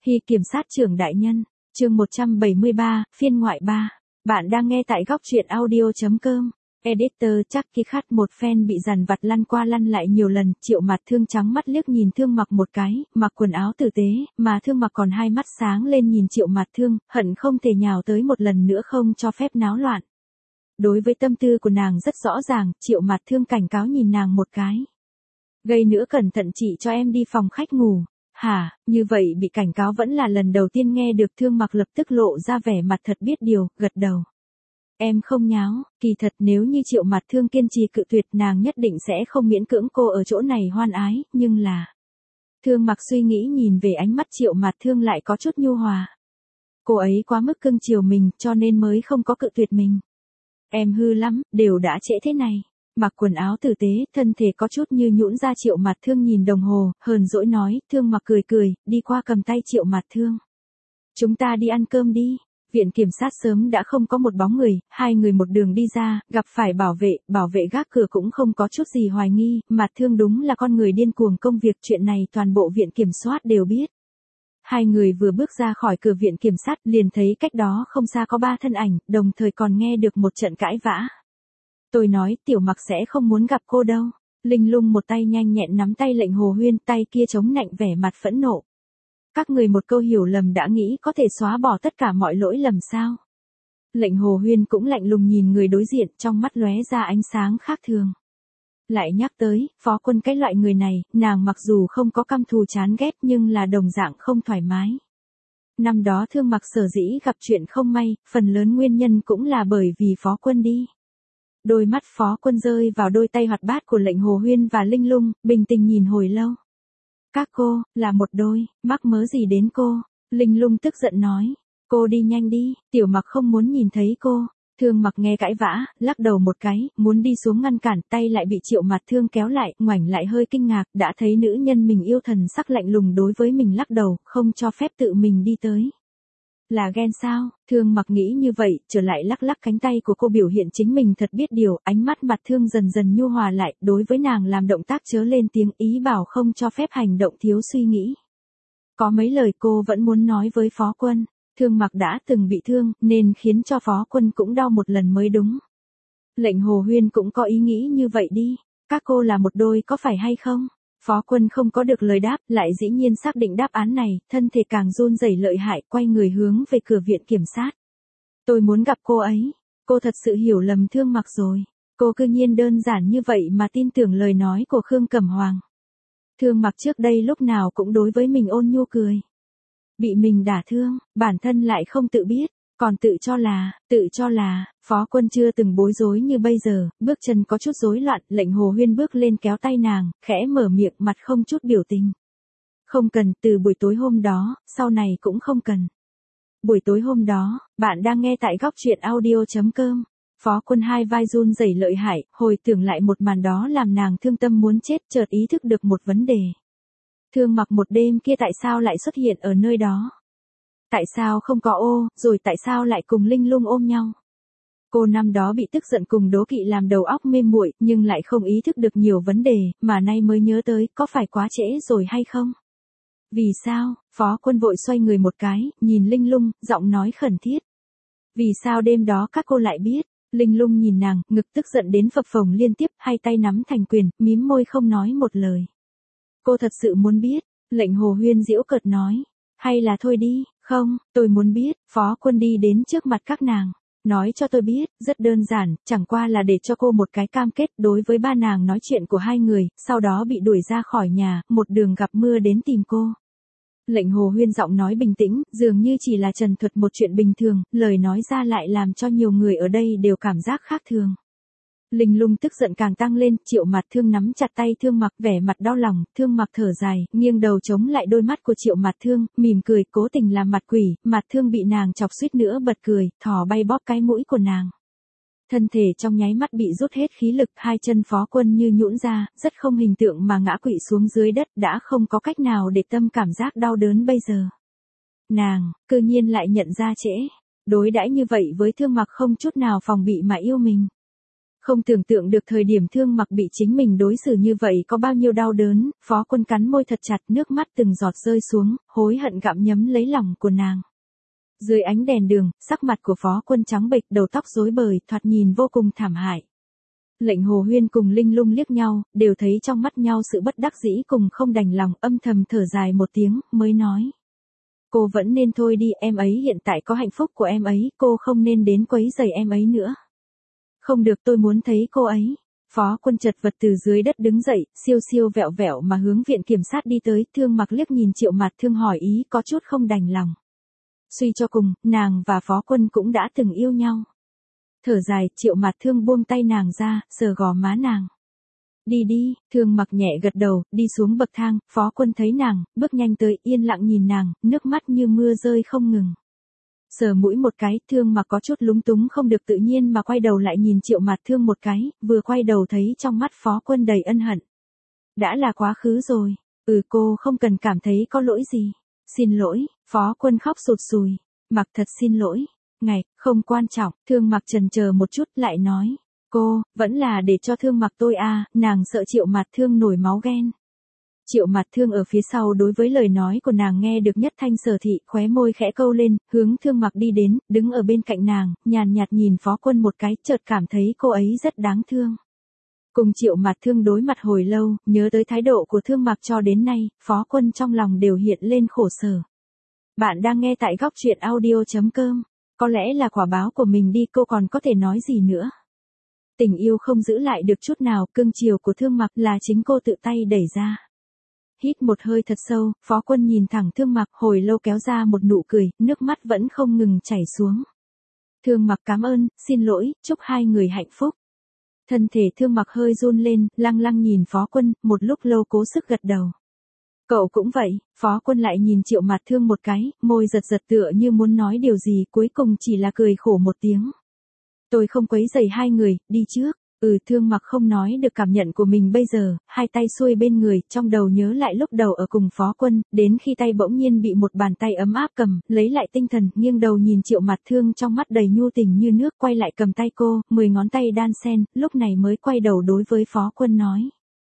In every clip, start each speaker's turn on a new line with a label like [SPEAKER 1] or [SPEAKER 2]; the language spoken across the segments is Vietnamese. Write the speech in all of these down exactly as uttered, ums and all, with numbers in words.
[SPEAKER 1] Hy kiểm sát trưởng đại nhân, chương một trăm bảy mươi ba, phiên ngoại ba. Bạn đang nghe tại góc truyện audio.com. Editor chắc khi khát một fan bị dằn vặt lăn qua lăn lại nhiều lần, Triệu Mạt Thương trắng mắt liếc nhìn Thương Mặc một cái, mặc quần áo tử tế, mà Thương Mặc còn hai mắt sáng lên nhìn Triệu Mạt Thương, hận không thể nhào tới một lần nữa không cho phép náo loạn. Đối với tâm tư của nàng rất rõ ràng, Triệu Mạt Thương cảnh cáo nhìn nàng một cái. Gây nữa cẩn thận chị cho em đi phòng khách ngủ. Hả, như vậy bị cảnh cáo vẫn là lần đầu tiên nghe được. Thương Mặc lập tức lộ ra vẻ mặt thật biết điều, gật đầu. Em không nháo, kỳ thật nếu như Triệu Mạt Thương kiên trì cự tuyệt nàng nhất định sẽ không miễn cưỡng cô ở chỗ này hoan ái, nhưng là... Thương Mặc suy nghĩ nhìn về ánh mắt Triệu Mạt Thương lại có chút nhu hòa. Cô ấy quá mức cưng chiều mình cho nên mới không có cự tuyệt mình. Em hư lắm, đều đã trễ thế này. Mặc quần áo tử tế, thân thể có chút như nhũn ra. Triệu Mạt Thương nhìn đồng hồ, hờn dỗi nói. Thương Mặc cười cười, đi qua cầm tay Triệu Mạt Thương. Chúng ta đi ăn cơm đi. Viện kiểm sát sớm đã không có một bóng người, hai người một đường đi ra, gặp phải bảo vệ, bảo vệ gác cửa cũng không có chút gì hoài nghi, Mạt Thương đúng là con người điên cuồng công việc, chuyện này toàn bộ viện kiểm soát đều biết. Hai người vừa bước ra khỏi cửa viện kiểm sát liền thấy cách đó không xa có ba thân ảnh, đồng thời còn nghe được một trận cãi vã. Tôi nói Tiểu Mặc sẽ không muốn gặp cô đâu. Linh Lung một tay nhanh nhẹn nắm tay Lệnh Hồ Huyên, tay kia chống nạnh vẻ mặt phẫn nộ. Các người một câu hiểu lầm đã nghĩ có thể xóa bỏ tất cả mọi lỗi lầm sao? Lệnh Hồ Huyên cũng lạnh lùng nhìn người đối diện, trong mắt lóe ra ánh sáng khác thường. Lại nhắc tới, Phó Quân cái loại người này, nàng mặc dù không có căm thù chán ghét nhưng là đồng dạng không thoải mái. Năm đó Thương Mặc sở dĩ gặp chuyện không may, phần lớn nguyên nhân cũng là bởi vì Phó Quân đi. Đôi mắt Phó Quân rơi vào đôi tay hoạt bát của Lệnh Hồ Huyên và Linh Lung, bình tĩnh nhìn hồi lâu. Các cô, là một đôi, mắc mớ gì đến cô? Linh Lung tức giận nói. Cô đi nhanh đi, Tiểu Mặc không muốn nhìn thấy cô. Thương Mặc nghe cãi vã, lắc đầu một cái, muốn đi xuống ngăn cản, tay lại bị Triệu Mạt Thương kéo lại, ngoảnh lại hơi kinh ngạc, đã thấy nữ nhân mình yêu thần sắc lạnh lùng đối với mình lắc đầu, không cho phép tự mình đi tới. Là ghen sao? Thương Mặc nghĩ như vậy, trở lại lắc lắc cánh tay của cô biểu hiện chính mình thật biết điều, ánh mắt Mạt Thương dần dần nhu hòa lại, đối với nàng làm động tác chớ lên tiếng, ý bảo không cho phép hành động thiếu suy nghĩ. Có mấy lời cô vẫn muốn nói với Phó Quân. Thương Mặc đã từng bị thương, nên khiến cho Phó Quân cũng đau một lần mới đúng. Lệnh Hồ Huyên cũng có ý nghĩ như vậy đi. Các cô là một đôi có phải hay không? Phó Quân không có được lời đáp, lại dĩ nhiên xác định đáp án này, thân thể càng run rẩy lợi hại, quay người hướng về cửa viện kiểm sát. Tôi muốn gặp cô ấy. Cô thật sự hiểu lầm Thương Mặc rồi. Cô cư nhiên đơn giản như vậy mà tin tưởng lời nói của Khương Cẩm Hoàng. Thương Mặc trước đây lúc nào cũng đối với mình ôn nhu cười. Bị mình đả thương, bản thân lại không tự biết, còn tự cho là, tự cho là, Phó Quân chưa từng bối rối như bây giờ, bước chân có chút rối loạn, Lệnh Hồ Huyên bước lên kéo tay nàng, khẽ mở miệng mặt không chút biểu tình. Không cần, từ buổi tối hôm đó, sau này cũng không cần. Buổi tối hôm đó, bạn đang nghe tại góc truyện audio.com. Phó Quân hai vai run rẩy lợi hại, hồi tưởng lại một màn đó làm nàng thương tâm muốn chết, chợt ý thức được một vấn đề. Thương Mặc một đêm kia tại sao lại xuất hiện ở nơi đó? Tại sao không có ô, rồi tại sao lại cùng Linh Lung ôm nhau? Cô năm đó bị tức giận cùng đố kỵ làm đầu óc mê muội, nhưng lại không ý thức được nhiều vấn đề, mà nay mới nhớ tới, có phải quá trễ rồi hay không? Vì sao? Phó Quân vội xoay người một cái, nhìn Linh Lung, giọng nói khẩn thiết. Vì sao đêm đó các cô lại biết? Linh Lung nhìn nàng, ngực tức giận đến phập phồng liên tiếp, hai tay nắm thành quyền, mím môi không nói một lời. Cô thật sự muốn biết, Lệnh Hồ Huyên giễu cợt nói. Hay là thôi đi, không, tôi muốn biết. Phó Quân đi đến trước mặt các nàng. Nói cho tôi biết, rất đơn giản, chẳng qua là để cho cô một cái cam kết đối với ba nàng nói chuyện của hai người, sau đó bị đuổi ra khỏi nhà, một đường gặp mưa đến tìm cô. Lệnh Hồ Huyên giọng nói bình tĩnh, dường như chỉ là trần thuật một chuyện bình thường, lời nói ra lại làm cho nhiều người ở đây đều cảm giác khác thường. Linh Lung tức giận càng tăng lên, Triệu Mạt Thương nắm chặt tay Thương Mặc vẻ mặt đau lòng, Thương Mặc thở dài, nghiêng đầu chống lại đôi mắt của Triệu Mạt Thương, mỉm cười, cố tình làm mặt quỷ, Mạt Thương bị nàng chọc suýt nữa bật cười, thò bay bóp cái mũi của nàng. Thân thể trong nháy mắt bị rút hết khí lực, hai chân Phó Quân như nhũn ra, rất không hình tượng mà ngã quỵ xuống dưới đất, đã không có cách nào để tâm cảm giác đau đớn bây giờ. Nàng, cư nhiên lại nhận ra trễ, đối đãi như vậy với Thương Mặc không chút nào phòng bị mà yêu mình. Không tưởng tượng được thời điểm Thương Mặc bị chính mình đối xử như vậy có bao nhiêu đau đớn, Phó Quân cắn môi thật chặt, nước mắt từng giọt rơi xuống, hối hận gặm nhấm lấy lòng của nàng. Dưới ánh đèn đường, sắc mặt của Phó Quân trắng bệch, đầu tóc rối bời, thoạt nhìn vô cùng thảm hại. Lệnh Hồ Huyên cùng Linh Lung liếc nhau, đều thấy trong mắt nhau sự bất đắc dĩ cùng không đành lòng, âm thầm thở dài một tiếng, mới nói. Cô vẫn nên thôi đi, em ấy hiện tại có hạnh phúc của em ấy, cô không nên đến quấy rầy em ấy nữa. Không được, tôi muốn thấy cô ấy. Phó Quân chật vật từ dưới đất đứng dậy, siêu siêu vẹo vẹo mà hướng viện kiểm sát đi tới. Thương Mặc liếc nhìn Triệu Mạt Thương hỏi ý có chút không đành lòng. Suy cho cùng, nàng và Phó Quân cũng đã từng yêu nhau. Thở dài, Triệu Mạt Thương buông tay nàng ra, sờ gò má nàng. Đi đi, Thương Mặc nhẹ gật đầu, đi xuống bậc thang. Phó Quân thấy nàng, bước nhanh tới, yên lặng nhìn nàng, nước mắt như mưa rơi không ngừng. Sờ mũi một cái, Thương Mặc có chút lúng túng không được tự nhiên mà quay đầu lại nhìn Triệu Mạt Thương một cái, vừa quay đầu thấy trong mắt Phó Quân đầy ân hận. Đã là quá khứ rồi, ừ cô không cần cảm thấy có lỗi gì. Xin lỗi, Phó Quân khóc sụt sùi, Mặc thật xin lỗi. Ngày, không quan trọng, Thương Mặc chần chờ một chút lại nói. Cô, vẫn là để cho Thương Mặc tôi à, nàng sợ Triệu Mạt Thương nổi máu ghen. Triệu Mạt Thương ở phía sau đối với lời nói của nàng nghe được nhất thanh sở thị, khóe môi khẽ câu lên, hướng Thương Mặc đi đến, đứng ở bên cạnh nàng, nhàn nhạt nhìn Phó Quân một cái, chợt cảm thấy cô ấy rất đáng thương. Cùng Triệu Mạt Thương đối mặt hồi lâu, nhớ tới thái độ của Thương Mặc cho đến nay, Phó Quân trong lòng đều hiện lên khổ sở. Bạn đang nghe tại góc truyện audio chấm com. Có lẽ là quả báo của mình đi, cô còn có thể nói gì nữa. Tình yêu không giữ lại được chút nào, cương chiều của Thương Mặc là chính cô tự tay đẩy ra. Hít một hơi thật sâu, Phó Quân nhìn thẳng Thương Mặc hồi lâu kéo ra một nụ cười, nước mắt vẫn không ngừng chảy xuống. Thương Mặc cảm ơn, xin lỗi, chúc hai người hạnh phúc. Thân thể Thương Mặc hơi run lên, lăng lăng nhìn Phó Quân, một lúc lâu cố sức gật đầu. Cậu cũng vậy, Phó Quân lại nhìn Triệu Mạt Thương một cái, môi giật giật tựa như muốn nói điều gì, cuối cùng chỉ là cười khổ một tiếng. Tôi không quấy rầy hai người, đi trước. Ừ, Thương Mặc không nói được cảm nhận của mình bây giờ, hai tay xuôi bên người, trong đầu nhớ lại lúc đầu ở cùng Phó Quân, đến khi tay bỗng nhiên bị một bàn tay ấm áp cầm, lấy lại tinh thần, nghiêng đầu nhìn Triệu Mạt Thương trong mắt đầy nhu tình như nước, quay lại cầm tay cô, mười ngón tay đan sen, lúc này mới quay đầu đối với Phó Quân nói.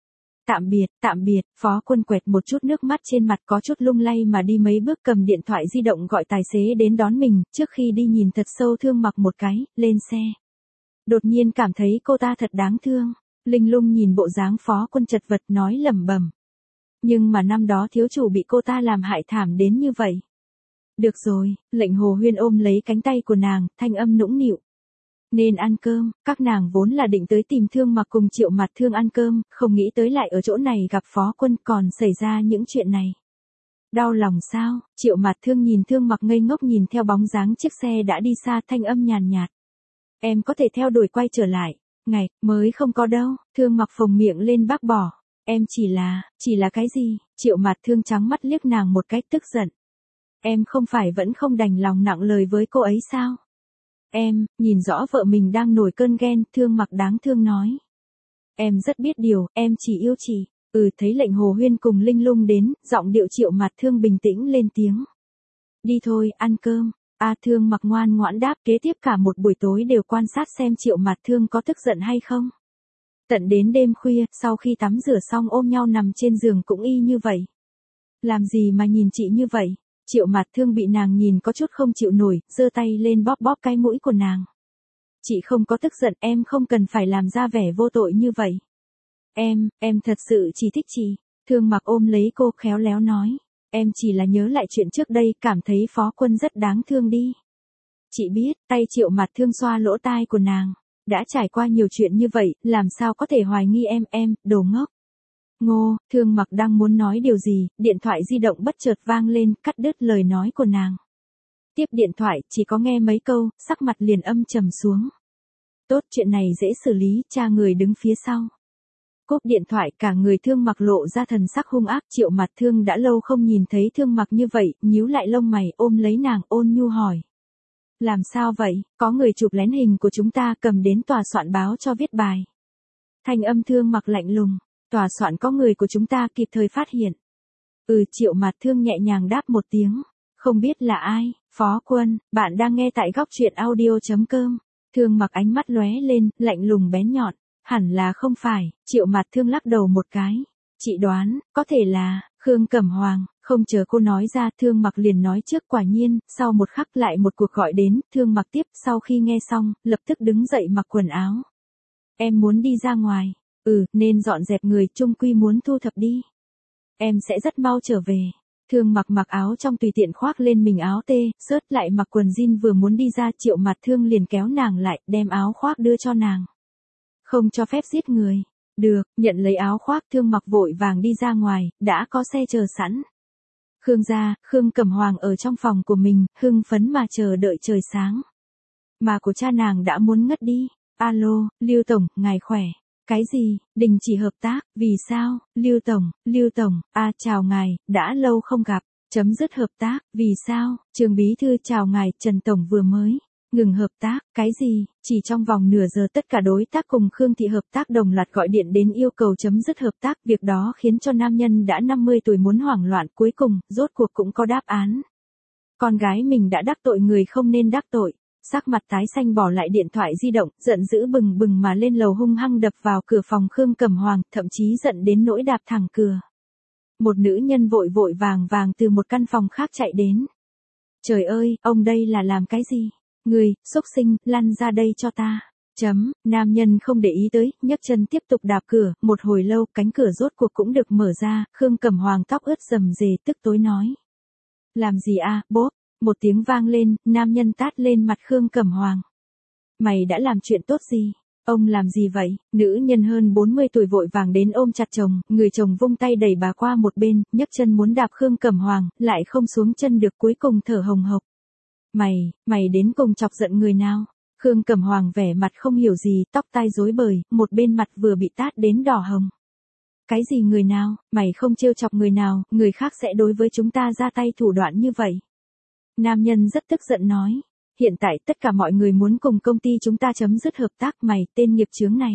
[SPEAKER 1] Tạm biệt, tạm biệt, Phó Quân quẹt một chút nước mắt trên mặt có chút lung lay mà đi mấy bước cầm điện thoại di động gọi tài xế đến đón mình, trước khi đi nhìn thật sâu Thương Mặc một cái, lên xe. Đột nhiên cảm thấy cô ta thật đáng thương. Linh Lung nhìn bộ dáng Phó Quân chật vật nói lẩm bẩm. Nhưng mà năm đó thiếu chủ bị cô ta làm hại thảm đến như vậy. Được rồi, Lệnh Hồ Huyên ôm lấy cánh tay của nàng, thanh âm nũng nịu. Nên ăn cơm, các nàng vốn là định tới tìm Thương Mặc cùng Triệu Mạt Thương ăn cơm, không nghĩ tới lại ở chỗ này gặp Phó Quân còn xảy ra những chuyện này. Đau lòng sao? Triệu Mạt Thương nhìn Thương Mặc ngây ngốc nhìn theo bóng dáng chiếc xe đã đi xa, thanh âm nhàn nhạt. Em có thể theo đuổi quay trở lại. Ngày, mới không có đâu, Thương Mặc phồng miệng lên bác bỏ. Em chỉ là, chỉ là cái gì? Triệu Mạt Thương trắng mắt liếc nàng một cách tức giận. Em không phải vẫn không đành lòng nặng lời với cô ấy sao? Em, nhìn rõ vợ mình đang nổi cơn ghen, Thương Mặc đáng thương nói. Em rất biết điều, em chỉ yêu chị. Ừ, thấy Lệnh Hồ Huyên cùng Linh Lung đến, giọng điệu Triệu Mạt Thương bình tĩnh lên tiếng. Đi thôi, ăn cơm. A Thương Mặc ngoan ngoãn đáp, kế tiếp cả một buổi tối đều quan sát xem Triệu Mạt Thương có tức giận hay không. Tận đến đêm khuya, sau khi tắm rửa xong ôm nhau nằm trên giường cũng y như vậy. Làm gì mà nhìn chị như vậy? Triệu Mạt Thương bị nàng nhìn có chút không chịu nổi, giơ tay lên bóp bóp cái mũi của nàng. Chị không có tức giận, em không cần phải làm ra vẻ vô tội như vậy. Em, em thật sự chỉ thích chị. Thương Mặc ôm lấy cô khéo léo nói. Em chỉ là nhớ lại chuyện trước đây, cảm thấy Phó Quân rất đáng thương đi. Chị biết, tay Triệu Mạt Thương xoa lỗ tai của nàng. Đã trải qua nhiều chuyện như vậy, làm sao có thể hoài nghi em, em, đồ ngốc. Ngô, Thương Mặc đang muốn nói điều gì, điện thoại di động bất chợt vang lên, cắt đứt lời nói của nàng. Tiếp điện thoại, chỉ có nghe mấy câu, sắc mặt liền âm trầm xuống. Tốt, chuyện này dễ xử lý, cha người đứng phía sau. Cúp điện thoại, cả người Thương Mặc lộ ra thần sắc hung ác. Triệu Mạt Thương đã lâu không nhìn thấy Thương Mặc như vậy, nhíu lại lông mày, ôm lấy nàng, ôn nhu hỏi. Làm sao vậy? Có người chụp lén hình của chúng ta, cầm đến tòa soạn báo cho viết bài. Thanh âm Thương Mặc lạnh lùng. Tòa soạn có người của chúng ta kịp thời phát hiện. Ừ, Triệu Mạt Thương nhẹ nhàng đáp một tiếng. Không biết là ai. Phó Quân, bạn đang nghe tại góc truyện audio chấm com. Thương Mặc ánh mắt lóe lên, lạnh lùng bén nhọn. Hẳn là không phải, Triệu Mạt Thương lắc đầu một cái. Chị đoán, có thể là, Khương Cẩm Hoàng, không chờ cô nói ra, Thương Mặc liền nói trước. Quả nhiên, sau một khắc lại một cuộc gọi đến, Thương Mặc tiếp, sau khi nghe xong, lập tức đứng dậy mặc quần áo. Em muốn đi ra ngoài, ừ, nên dọn dẹp người, chung quy muốn thu thập đi. Em sẽ rất mau trở về. Thương Mặc mặc áo trong tùy tiện khoác lên mình áo tê, sớt lại mặc quần jean vừa muốn đi ra, Triệu Mạt Thương liền kéo nàng lại, đem áo khoác đưa cho nàng. Không cho phép giết người. Được, nhận lấy áo khoác, Thương Mặc vội vàng đi ra ngoài, đã có xe chờ sẵn. Khương gia, Khương Cẩm Hoàng ở trong phòng của mình, hưng phấn mà chờ đợi trời sáng. Mà của cha nàng đã muốn ngất đi. Alo, Lưu Tổng, ngài khỏe. Cái gì, đình chỉ hợp tác, vì sao, Lưu Tổng, Lưu Tổng, à chào ngài, đã lâu không gặp, chấm dứt hợp tác, vì sao, Trường Bí Thư chào ngài, Trần Tổng vừa mới. Ngừng hợp tác, cái gì, chỉ trong vòng nửa giờ tất cả đối tác cùng Khương Thị hợp tác đồng loạt gọi điện đến yêu cầu chấm dứt hợp tác, việc đó khiến cho nam nhân đã năm mươi tuổi muốn hoảng loạn, cuối cùng, rốt cuộc cũng có đáp án. Con gái mình đã đắc tội người không nên đắc tội, sắc mặt tái xanh bỏ lại điện thoại di động, giận dữ bừng bừng mà lên lầu hung hăng đập vào cửa phòng Khương Cẩm Hoàng, thậm chí giận đến nỗi đạp thẳng cửa. Một nữ nhân vội vội vàng vàng từ một căn phòng khác chạy đến. Trời ơi, ông đây là làm cái gì? Người, xúc sinh, lăn ra đây cho ta. Chấm, nam nhân không để ý tới, nhấc chân tiếp tục đạp cửa, một hồi lâu, cánh cửa rốt cuộc cũng được mở ra, Khương Cẩm Hoàng tóc ướt rầm rề tức tối nói. Làm gì à, bốp, một tiếng vang lên, nam nhân tát lên mặt Khương Cẩm Hoàng. Mày đã làm chuyện tốt gì? Ông làm gì vậy? Nữ nhân hơn bốn mươi tuổi vội vàng đến ôm chặt chồng, người chồng vung tay đẩy bà qua một bên, nhấc chân muốn đạp Khương Cẩm Hoàng, lại không xuống chân được, cuối cùng thở hồng hộc. Mày, mày đến cùng chọc giận người nào? Khương Cẩm Hoàng vẻ mặt không hiểu gì, tóc tai rối bời, một bên mặt vừa bị tát đến đỏ hồng. Cái gì người nào, mày không trêu chọc người nào, người khác sẽ đối với chúng ta ra tay thủ đoạn như vậy. Nam nhân rất tức giận nói, hiện tại tất cả mọi người muốn cùng công ty chúng ta chấm dứt hợp tác, mày, tên nghiệp chướng này.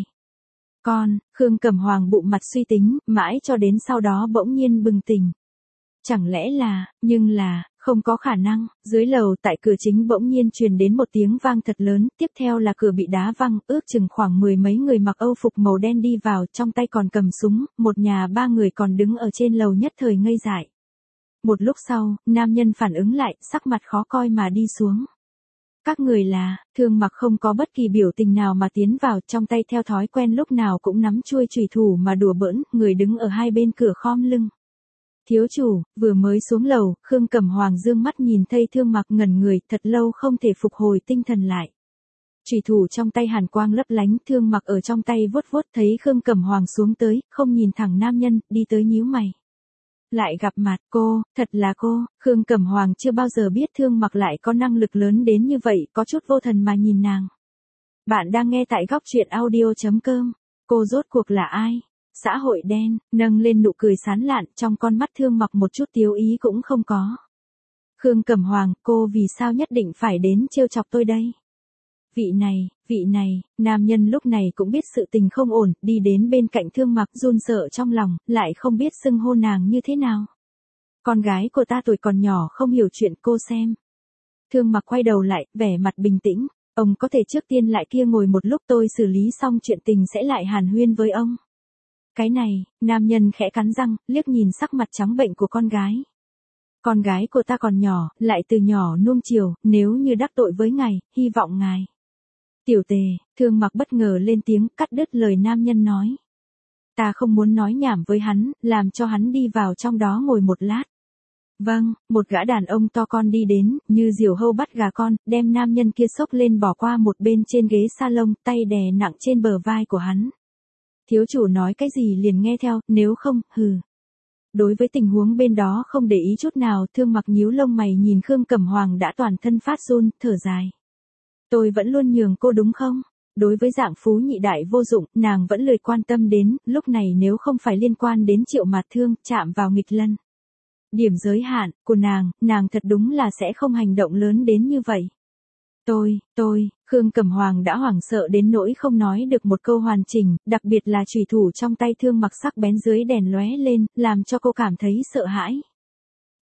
[SPEAKER 1] Con, Khương Cẩm Hoàng bụng mặt suy tính, mãi cho đến sau đó bỗng nhiên bừng tỉnh. Chẳng lẽ là, nhưng là, không có khả năng, dưới lầu tại cửa chính bỗng nhiên truyền đến một tiếng vang thật lớn, tiếp theo là cửa bị đá văng, ước chừng khoảng mười mấy người mặc âu phục màu đen đi vào, trong tay còn cầm súng, một nhà ba người còn đứng ở trên lầu nhất thời ngây dại. Một lúc sau, nam nhân phản ứng lại, sắc mặt khó coi mà đi xuống. Các người là, Thương Mặc không có bất kỳ biểu tình nào mà tiến vào, trong tay theo thói quen lúc nào cũng nắm chuôi chùy thủ mà đùa bỡn, người đứng ở hai bên cửa khom lưng. Thiếu chủ, vừa mới xuống lầu, Khương Cẩm Hoàng dương mắt nhìn thấy Thương Mặc ngẩn người, thật lâu không thể phục hồi tinh thần lại. Chùy thủ trong tay hàn quang lấp lánh, Thương Mặc ở trong tay vuốt vuốt, thấy Khương Cẩm Hoàng xuống tới, không nhìn thẳng nam nhân, đi tới nhíu mày. Lại gặp mặt, cô, thật là cô, Khương Cẩm Hoàng chưa bao giờ biết Thương Mặc lại có năng lực lớn đến như vậy, có chút vô thần mà nhìn nàng. Bạn đang nghe tại góc truyện audio chấm com, cô rốt cuộc là ai? Xã hội đen, nâng lên nụ cười sán lạn, trong con mắt Thương Mặc một chút tiếu ý cũng không có. Khương Cẩm Hoàng, cô vì sao nhất định phải đến trêu chọc tôi đây? Vị này, vị này, nam nhân lúc này cũng biết sự tình không ổn, đi đến bên cạnh Thương Mặc run sợ trong lòng, lại không biết xưng hô nàng như thế nào. Con gái của ta tuổi còn nhỏ không hiểu chuyện, cô xem. Thương Mặc quay đầu lại, vẻ mặt bình tĩnh, ông có thể trước tiên lại kia ngồi một lúc, tôi xử lý xong chuyện tình sẽ lại hàn huyên với ông. Cái này, nam nhân khẽ cắn răng, liếc nhìn sắc mặt trắng bệnh của con gái. Con gái của ta còn nhỏ, lại từ nhỏ nuông chiều, nếu như đắc tội với ngài, hy vọng ngài. Tiểu Tề, Thương Mặc bất ngờ lên tiếng, cắt đứt lời nam nhân nói. Ta không muốn nói nhảm với hắn, làm cho hắn đi vào trong đó ngồi một lát. Vâng, một gã đàn ông to con đi đến, như diều hâu bắt gà con, đem nam nhân kia xốc lên bỏ qua một bên trên ghế salon, tay đè nặng trên bờ vai của hắn. Thiếu chủ nói cái gì liền nghe theo, nếu không, hừ. Đối với tình huống bên đó không để ý chút nào, Thương Mặc nhíu lông mày nhìn Khương Cẩm Hoàng đã toàn thân phát run, thở dài. Tôi vẫn luôn nhường cô đúng không? Đối với dạng phú nhị đại vô dụng, nàng vẫn lười quan tâm đến, lúc này nếu không phải liên quan đến Triệu Mạt Thương, chạm vào nghịch lân. Điểm giới hạn của nàng, nàng thật đúng là sẽ không hành động lớn đến như vậy. Tôi, tôi, Khương Cẩm Hoàng đã hoảng sợ đến nỗi không nói được một câu hoàn chỉnh, đặc biệt là chùy thủ trong tay Thương Mặc sắc bén dưới đèn lóe lên, làm cho cô cảm thấy sợ hãi.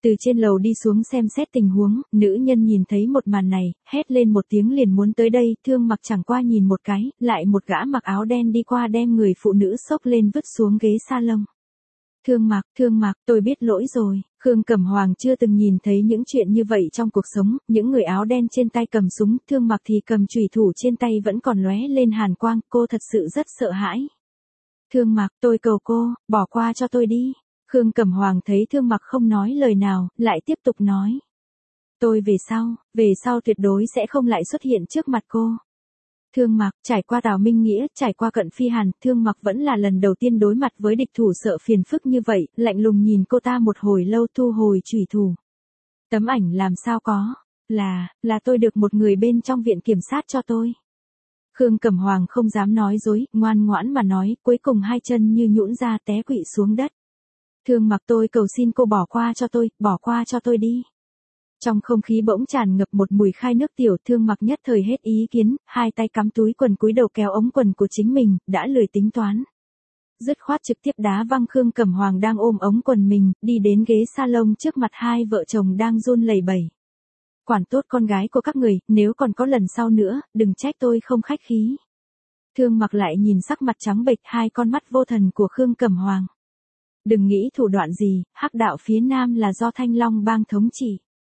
[SPEAKER 1] Từ trên lầu đi xuống xem xét tình huống, nữ nhân nhìn thấy một màn này, hét lên một tiếng liền muốn tới đây, Thương Mặc chẳng qua nhìn một cái, lại một gã mặc áo đen đi qua đem người phụ nữ xốc lên vứt xuống ghế salon. Thương Mặc, Thương Mặc, tôi biết lỗi rồi. Khương Cẩm Hoàng chưa từng nhìn thấy những chuyện như vậy trong cuộc sống, những người áo đen trên tay cầm súng, Thương Mặc thì cầm chùy thủ trên tay vẫn còn lóe lên hàn quang, cô thật sự rất sợ hãi. Thương Mặc, tôi cầu cô, bỏ qua cho tôi đi. Khương Cẩm Hoàng thấy Thương Mặc không nói lời nào, lại tiếp tục nói. Tôi về sau, về sau tuyệt đối sẽ không lại xuất hiện trước mặt cô. Thương Mặc, trải qua Tào Minh Nghĩa, trải qua Cận Phi Hàn, Thương Mặc vẫn là lần đầu tiên đối mặt với địch thủ sợ phiền phức như vậy, lạnh lùng nhìn cô ta một hồi lâu thu hồi chùy thủ. Tấm ảnh làm sao có, là, là tôi được một người bên trong viện kiểm sát cho tôi. Khương Cẩm Hoàng không dám nói dối, ngoan ngoãn mà nói, cuối cùng hai chân như nhũn ra té quỵ xuống đất. Thương Mặc, tôi cầu xin cô bỏ qua cho tôi, bỏ qua cho tôi đi. Trong không khí bỗng tràn ngập một mùi khai nước tiểu, Thương Mặc nhất thời hết ý kiến, hai tay cắm túi quần cúi đầu kéo ống quần của chính mình, đã lười tính toán. Dứt khoát trực tiếp đá văng Khương Cẩm Hoàng đang ôm ống quần mình, đi đến ghế salon trước mặt hai vợ chồng đang run lẩy bẩy. Quản tốt con gái của các người, nếu còn có lần sau nữa, đừng trách tôi không khách khí. Thương Mặc lại nhìn sắc mặt trắng bệch hai con mắt vô thần của Khương Cẩm Hoàng. Đừng nghĩ thủ đoạn gì, hắc đạo phía Nam là do Thanh Long bang thống trị.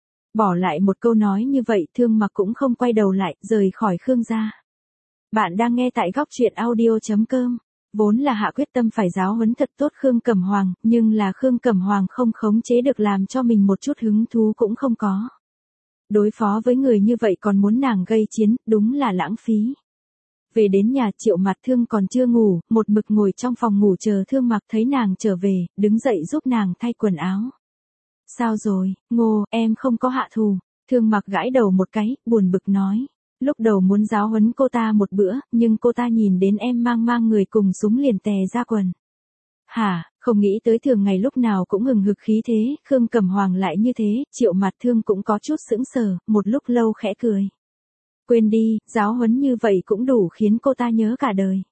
[SPEAKER 1] Bỏ lại một câu nói như vậy, Thương Mặc cũng không quay đầu lại, rời khỏi Khương gia. Bạn đang nghe tại góc truyện audio chấm com. Vốn là hạ quyết tâm phải giáo huấn thật tốt Khương Cẩm Hoàng, nhưng là Khương Cẩm Hoàng không khống chế được làm cho mình một chút hứng thú cũng không có. Đối phó với người như vậy còn muốn nàng gây chiến, đúng là lãng phí. Về đến nhà Triệu Mặt Thương còn chưa ngủ, một mực ngồi trong phòng ngủ chờ Thương Mặc thấy nàng trở về, đứng dậy giúp nàng thay quần áo. Sao rồi, Ngô, em không có hạ thù. Thương Mặc gãi đầu một cái, buồn bực nói. Lúc đầu muốn giáo huấn cô ta một bữa, nhưng cô ta nhìn đến em mang mang người cùng súng liền tè ra quần. Hả, không nghĩ tới thường ngày lúc nào cũng hừng hực khí thế, Khương Cẩm Hoàng lại như thế, Triệu Mặt Thương cũng có chút sững sờ, một lúc lâu khẽ cười. Quên đi, giáo huấn như vậy cũng đủ khiến cô ta nhớ cả đời.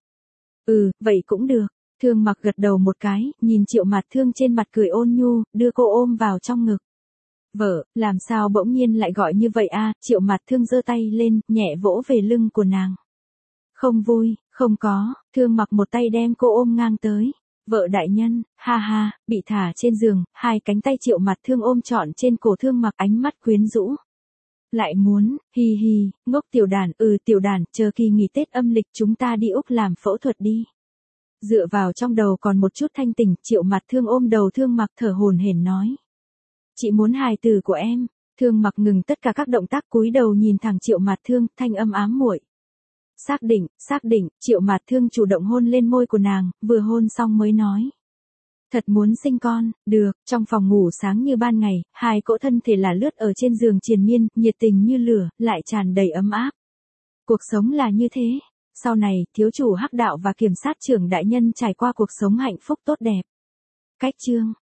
[SPEAKER 1] Ừ, vậy cũng được. Thương Mặc gật đầu một cái, nhìn Triệu Mặt Thương trên mặt cười ôn nhu, đưa cô ôm vào trong ngực. Vợ, làm sao bỗng nhiên lại gọi như vậy a? Triệu Mặt Thương giơ tay lên, nhẹ vỗ về lưng của nàng. Không vui, không có, Thương Mặc một tay đem cô ôm ngang tới. Vợ đại nhân, ha ha, bị thả trên giường, hai cánh tay Triệu Mặt Thương ôm trọn trên cổ Thương Mặc, ánh mắt quyến rũ. Lại muốn, hi hi, ngốc tiểu đàn, ừ tiểu đàn, chờ kỳ nghỉ Tết âm lịch chúng ta đi Úc làm phẫu thuật đi. Dựa vào trong đầu còn một chút thanh tỉnh, Triệu Mặt Thương ôm đầu Thương Mặc thở hổn hển nói. Chị muốn hài tử của em. Thương Mặc ngừng tất cả các động tác cúi đầu nhìn thẳng Triệu Mặt Thương, thanh âm ám muội. Xác định, xác định, Triệu Mặt Thương chủ động hôn lên môi của nàng, vừa hôn xong mới nói. Thật muốn sinh con, được, trong phòng ngủ sáng như ban ngày, hai cỗ thân thể là lướt ở trên giường triền miên, nhiệt tình như lửa, lại tràn đầy ấm áp. Cuộc sống là như thế. Sau này, thiếu chủ hắc đạo và kiểm sát trưởng đại nhân trải qua cuộc sống hạnh phúc tốt đẹp. Cách chương